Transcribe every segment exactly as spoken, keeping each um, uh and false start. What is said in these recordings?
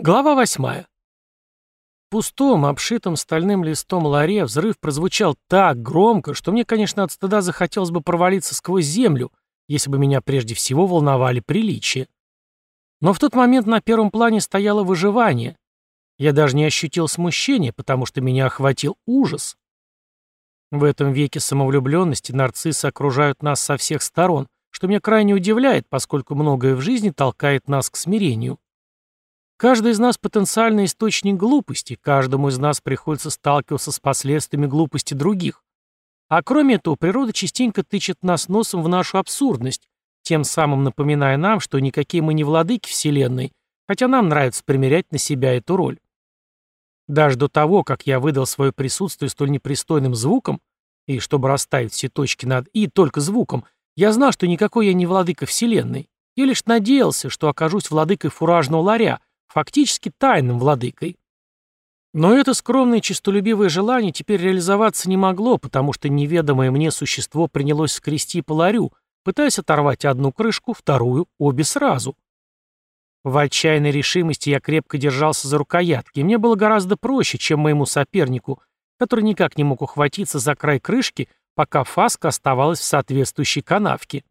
Глава восьмая. В пустом, обшитом стальным листом ларе взрыв прозвучал так громко, что мне, конечно, от стыда захотелось бы провалиться сквозь землю, если бы меня прежде всего волновали приличия. Но в тот момент на первом плане стояло выживание. Я даже не ощутил смущения, потому что меня охватил ужас. В этом веке самовлюбленности нарциссы окружают нас со всех сторон, что меня крайне удивляет, поскольку многое в жизни толкает нас к смирению. Каждый из нас потенциальный источник глупости, каждому из нас приходится сталкиваться с последствиями глупости других. А кроме этого, природа частенько тычет нас носом в нашу абсурдность, тем самым напоминая нам, что никакие мы не владыки Вселенной, хотя нам нравится примерять на себя эту роль. Даже до того, как я выдал свое присутствие столь непристойным звуком, и чтобы расставить все точки над «и» только звуком, я знал, что никакой я не владыка Вселенной. Я лишь надеялся, что окажусь владыкой фуражного ларя, фактически тайным владыкой. Но это скромное и честолюбивое желание теперь реализоваться не могло, потому что неведомое мне существо принялось скрести по ларю, пытаясь оторвать одну крышку, вторую, обе сразу. В отчаянной решимости я крепко держался за рукоятки, и мне было гораздо проще, чем моему сопернику, который никак не мог ухватиться за край крышки, пока фаска оставалась в соответствующей канавке.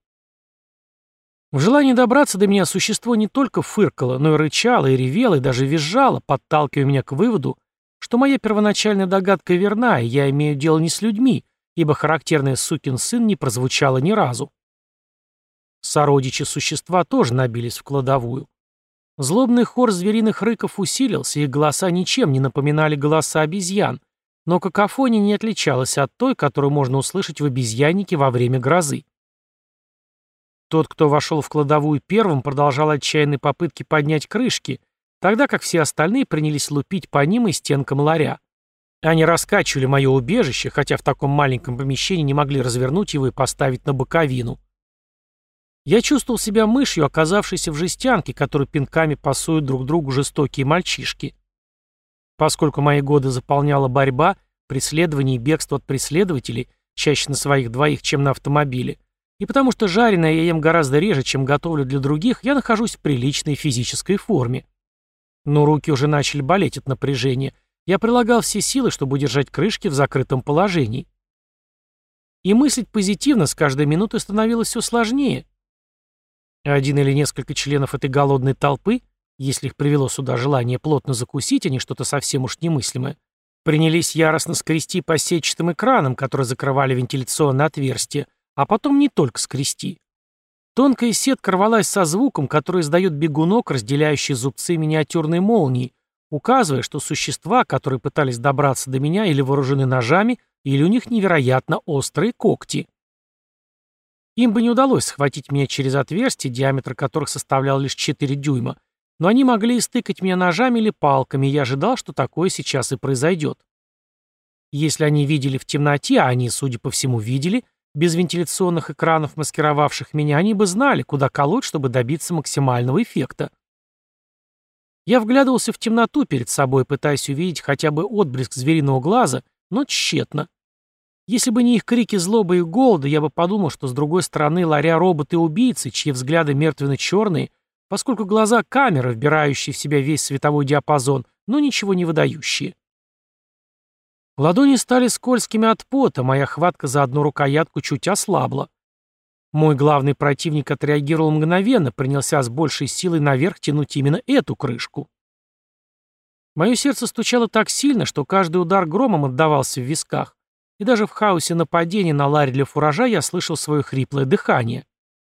В желании добраться до меня существо не только фыркало, но и рычало, и ревело, и даже визжало, подталкивая меня к выводу, что моя первоначальная догадка верна, и я имею дело не с людьми, ибо характерное «сукин сын» не прозвучало ни разу. Сородичи существа тоже набились в кладовую. Злобный хор звериных рыков усилился, их голоса ничем не напоминали голоса обезьян, но какофония не отличалась от той, которую можно услышать в обезьяннике во время грозы. Тот, кто вошел в кладовую первым, продолжал отчаянные попытки поднять крышки, тогда как все остальные принялись лупить по ним и стенкам ларя. Они раскачивали мое убежище, хотя в таком маленьком помещении не могли развернуть его и поставить на боковину. Я чувствовал себя мышью, оказавшейся в жестянке, которую пинками пасуют друг другу жестокие мальчишки. Поскольку мои годы заполняла борьба, преследование и бегство от преследователей, чаще на своих двоих, чем на автомобиле, и потому что жареное я ем гораздо реже, чем готовлю для других, я нахожусь в приличной физической форме. Но руки уже начали болеть от напряжения. Я прилагал все силы, чтобы удержать крышки в закрытом положении. И мыслить позитивно с каждой минутой становилось все сложнее. Один или несколько членов этой голодной толпы, если их привело сюда желание плотно закусить, а не что-то совсем уж немыслимое, принялись яростно скрести по сетчатым экранам, которые закрывали вентиляционное отверстие, а потом не только скрести. Тонкая сетка рвалась со звуком, который издает бегунок, разделяющий зубцы миниатюрной молнии, указывая, что существа, которые пытались добраться до меня, или вооружены ножами, или у них невероятно острые когти. Им бы не удалось схватить меня через отверстия, диаметр которых составлял лишь четыре дюйма, но они могли истыкать меня ножами или палками, и я ожидал, что такое сейчас и произойдет. Если они видели в темноте, а они, судя по всему, видели, без вентиляционных экранов, маскировавших меня, они бы знали, куда колоть, чтобы добиться максимального эффекта. Я вглядывался в темноту перед собой, пытаясь увидеть хотя бы отблеск звериного глаза, но тщетно. Если бы не их крики злобы и голода, я бы подумал, что с другой стороны ларя роботы-убийцы, чьи взгляды мертвенно-черные, поскольку глаза камеры, вбирающие в себя весь световой диапазон, но ничего не выдающие. Ладони стали скользкими от пота, моя хватка за одну рукоятку чуть ослабла. Мой главный противник отреагировал мгновенно, принялся с большей силой наверх тянуть именно эту крышку. Мое сердце стучало так сильно, что каждый удар громом отдавался в висках, и даже в хаосе нападения на ларь для фуража я слышал свое хриплое дыхание.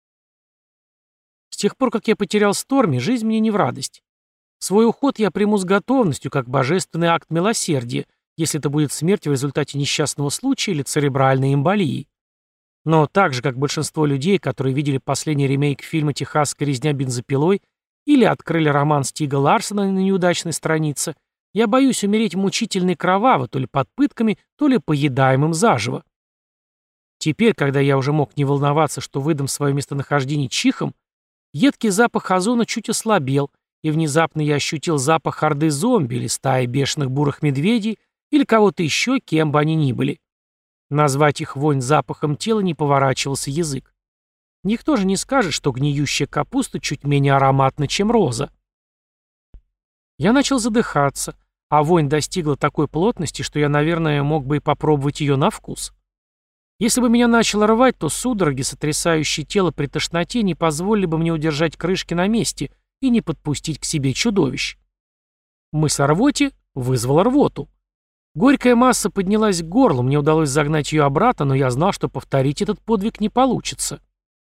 С тех пор, как я потерял Сторми, жизнь мне не в радость. Свой уход я приму с готовностью, как божественный акт милосердия, если это будет смерть в результате несчастного случая или церебральной эмболии. Но так же, как большинство людей, которые видели последний ремейк фильма «Техасская резня бензопилой» или открыли роман Стига Ларсона на неудачной странице, я боюсь умереть мучительно и кроваво, то ли под пытками, то ли поедаемым заживо. Теперь, когда я уже мог не волноваться, что выдам свое местонахождение чихом, едкий запах озона чуть ослабел, и внезапно я ощутил запах орды зомби или стаи бешеных бурых медведей, или кого-то еще, кем бы они ни были. Назвать их вонь запахом тела не поворачивался язык. Никто же не скажет, что гниющая капуста чуть менее ароматна, чем роза. Я начал задыхаться, а вонь достигла такой плотности, что я, наверное, мог бы и попробовать ее на вкус. Если бы меня начало рвать, то судороги, сотрясающие тело при тошноте, не позволили бы мне удержать крышки на месте и не подпустить к себе чудовищ. Мысль о рвоте вызвала рвоту. Горькая масса поднялась к горлу, мне удалось загнать ее обратно, но я знал, что повторить этот подвиг не получится.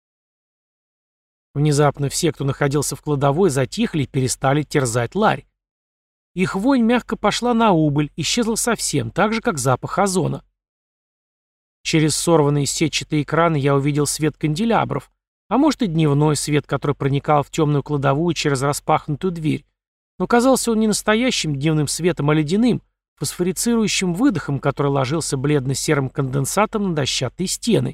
Внезапно все, кто находился в кладовой, затихли и перестали терзать ларь. Их вонь мягко пошла на убыль, исчезла совсем, так же, как запах озона. Через сорванные сетчатые экраны я увидел свет канделябров, а может и дневной свет, который проникал в темную кладовую через распахнутую дверь. Но казался он не настоящим дневным светом, а ледяным, фосфорицирующим выдохом, который ложился бледно-серым конденсатом на дощатые стены.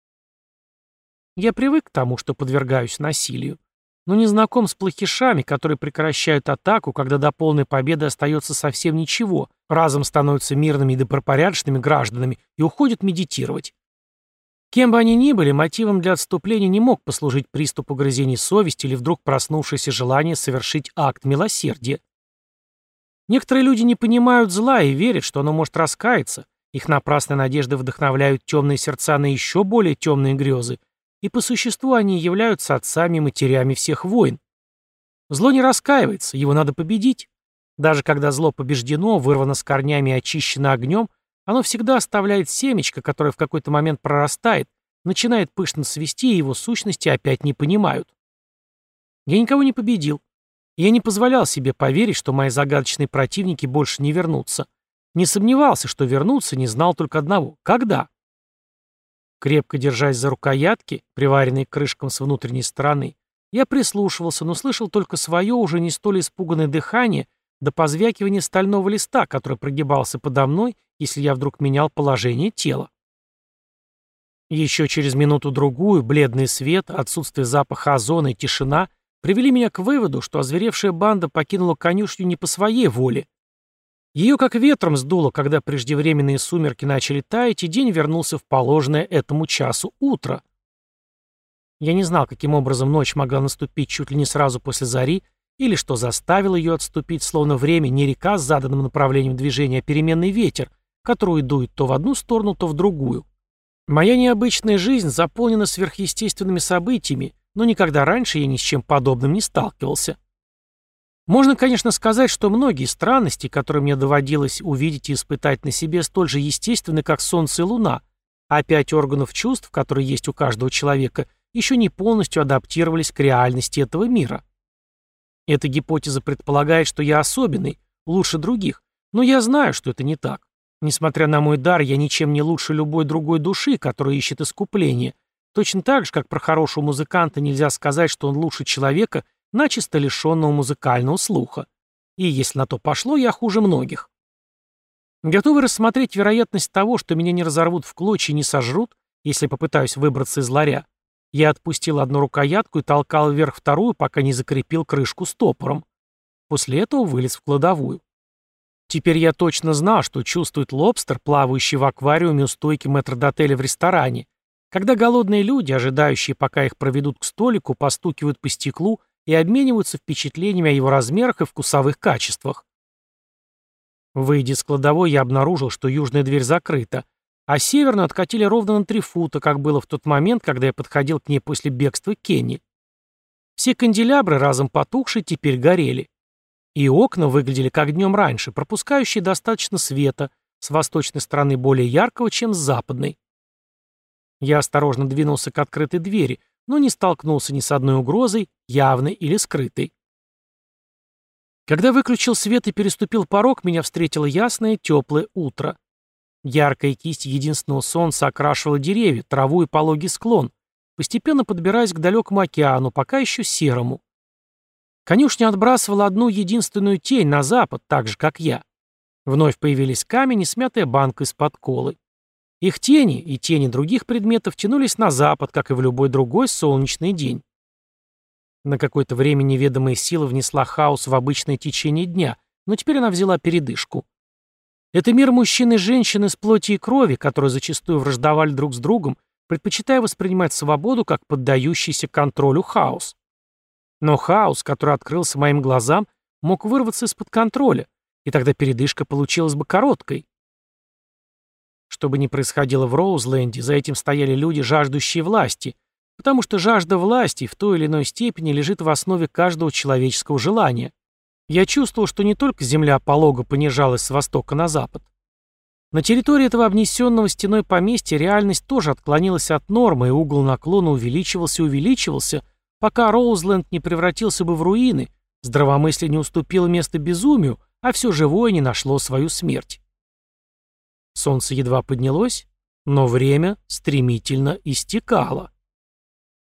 Я привык к тому, что подвергаюсь насилию, но не знаком с плохишами, которые прекращают атаку, когда до полной победы остается совсем ничего, разом становятся мирными и добропорядочными гражданами и уходят медитировать. Кем бы они ни были, мотивом для отступления не мог послужить приступ угрызений совести или вдруг проснувшееся желание совершить акт милосердия. Некоторые люди не понимают зла и верят, что оно может раскаяться, их напрасные надежды вдохновляют темные сердца на еще более темные грезы, и по существу они являются отцами и матерями всех войн. Зло не раскаивается, его надо победить. Даже когда зло побеждено, вырвано с корнями и очищено огнем, оно всегда оставляет семечко, которое в какой-то момент прорастает, начинает пышно цвести, и его сущности опять не понимают. Я никого не победил. Я не позволял себе поверить, что мои загадочные противники больше не вернутся. Не сомневался, что вернутся, не знал только одного — когда. Крепко держась за рукоятки, приваренные к крышкам с внутренней стороны, я прислушивался, но слышал только свое уже не столь испуганное дыхание до позвякивания стального листа, который прогибался подо мной, если я вдруг менял положение тела. Еще через минуту-другую бледный свет, отсутствие запаха озона и тишина привели меня к выводу, что озверевшая банда покинула конюшню не по своей воле. Ее как ветром сдуло, когда преждевременные сумерки начали таять, и день вернулся в положенное этому часу утро. Я не знал, каким образом ночь могла наступить чуть ли не сразу после зари, или что заставило ее отступить, словно время не река с заданным направлением движения, а переменный ветер, который дует то в одну сторону, то в другую. Моя необычная жизнь заполнена сверхъестественными событиями, но никогда раньше я ни с чем подобным не сталкивался. Можно, конечно, сказать, что многие странности, которые мне доводилось увидеть и испытать на себе, столь же естественны, как солнце и луна, а пять органов чувств, которые есть у каждого человека, еще не полностью адаптировались к реальности этого мира. Эта гипотеза предполагает, что я особенный, лучше других, но я знаю, что это не так. Несмотря на мой дар, я ничем не лучше любой другой души, которая ищет искупление. Точно так же, как про хорошего музыканта нельзя сказать, что он лучше человека, начисто лишенного музыкального слуха. И если на то пошло, я хуже многих. Готовый рассмотреть вероятность того, что меня не разорвут в клочья и не сожрут, если попытаюсь выбраться из ларя, я отпустил одну рукоятку и толкал вверх вторую, пока не закрепил крышку стопором. После этого вылез в кладовую. Теперь я точно знал, что чувствует лобстер, плавающий в аквариуме у стойки метрдотеля в ресторане, когда голодные люди, ожидающие, пока их проведут к столику, постукивают по стеклу и обмениваются впечатлениями о его размерах и вкусовых качествах. Выйдя из кладовой, я обнаружил, что южная дверь закрыта, а северную откатили ровно на три фута, как было в тот момент, когда я подходил к ней после бегства Кенни. Все канделябры, разом потухшие, теперь горели. И окна выглядели как днем раньше, пропускающие достаточно света, с восточной стороны более яркого, чем с западной. Я осторожно двинулся к открытой двери, но не столкнулся ни с одной угрозой, явной или скрытой. Когда выключил свет и переступил порог, меня встретило ясное, теплое утро. Яркая кисть единственного солнца окрашивала деревья, траву и пологий склон, постепенно подбираясь к далекому океану, пока еще серому. Конюшня отбрасывала одну единственную тень на запад, так же, как я. Вновь появились камень и смятая банка из-под колы. Их тени и тени других предметов тянулись на запад, как и в любой другой солнечный день. На какое-то время неведомая сила внесла хаос в обычное течение дня, но теперь она взяла передышку. Это мир мужчин и женщин из плоти и крови, которые зачастую враждовали друг с другом, предпочитая воспринимать свободу как поддающийся контролю хаос. Но хаос, который открылся моим глазам, мог вырваться из-под контроля, и тогда передышка получилась бы короткой. Что бы ни происходило в Роузленде, за этим стояли люди, жаждущие власти, потому что жажда власти в той или иной степени лежит в основе каждого человеческого желания. Я чувствовал, что не только земля полого понижалась с востока на запад. На территории этого обнесенного стеной поместья реальность тоже отклонилась от нормы, и угол наклона увеличивался и увеличивался, пока Роузленд не превратился бы в руины, здравомыслие не уступило место безумию, а все живое не нашло свою смерть. Солнце едва поднялось, но время стремительно истекало.